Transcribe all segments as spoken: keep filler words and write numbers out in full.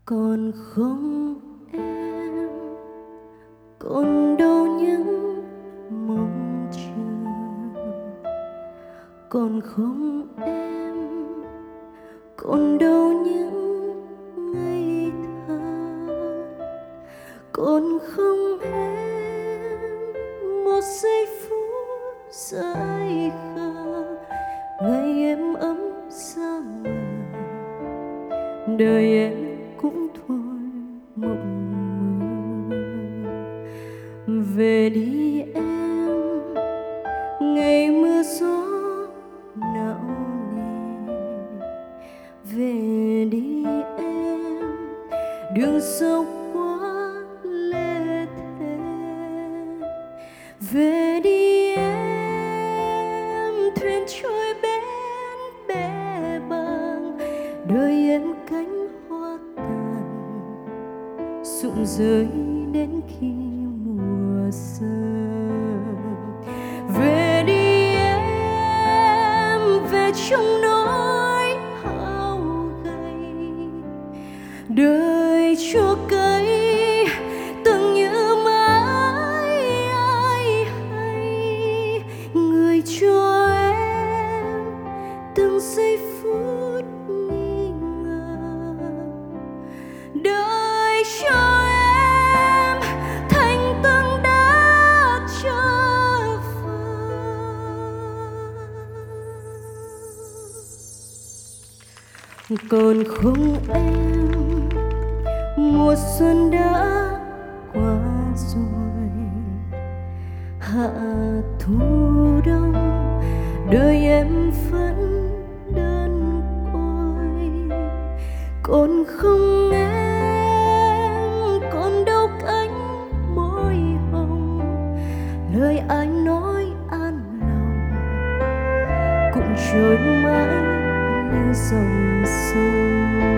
Còn không em, còn đâu những mong chờ. Còn không em, còn đâu những ngây thơ. Còn không em, một giây phút dại khờ, ngày em ấm xa mờ, đời em cũng thôi mộng mơ. Về đi em, ngày mưa gió não nề. Về đi em, đường dốc quá lê thê. Về đi em, thuyền trôi bến bè bàng, đời em cánh hoa tàn rụng rơi đến khi mùa xuân. Về đi em, về trong nỗi hao gầy, đời chua cay từng như mãi ai hay. Người cho em từng giây phút nghi ngờ, đời cho em thành tầng đá trở vờ. Còn không em, mùa xuân đã qua rồi, hạ thu đông, đời em vẫn đơn côi. Còn không em, còn đâu cánh môi hồng, lời anh nói an lòng cũng trôi mãi theo dòng sông.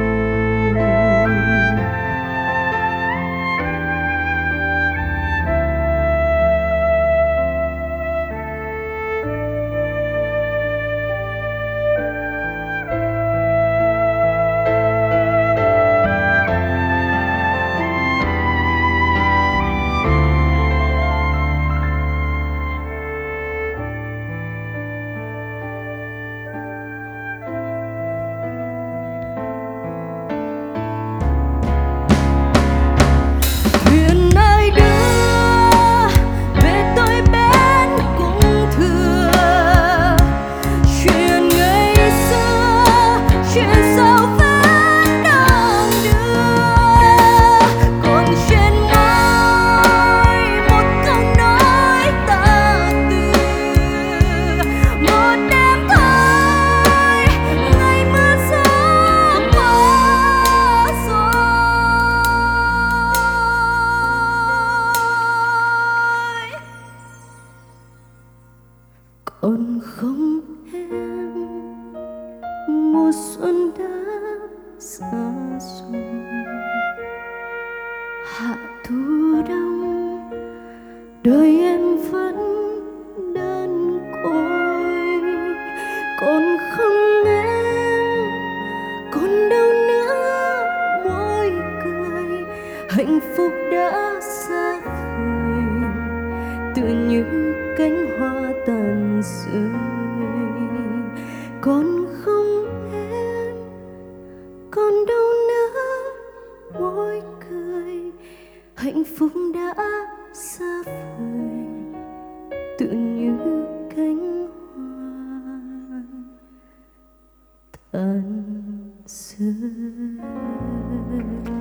Còn không em, mùa xuân đã xa rồi, hạ thu đông, đời em vẫn đơn côi. Còn không em, còn đâu nữa môi cười, hạnh phúc đã xa vời tự như cánh hoa tàn rơi. Còn không em, còn đâu nữa môi cười, hạnh phúc đã xa vời tự như cánh hoa tàn rơi.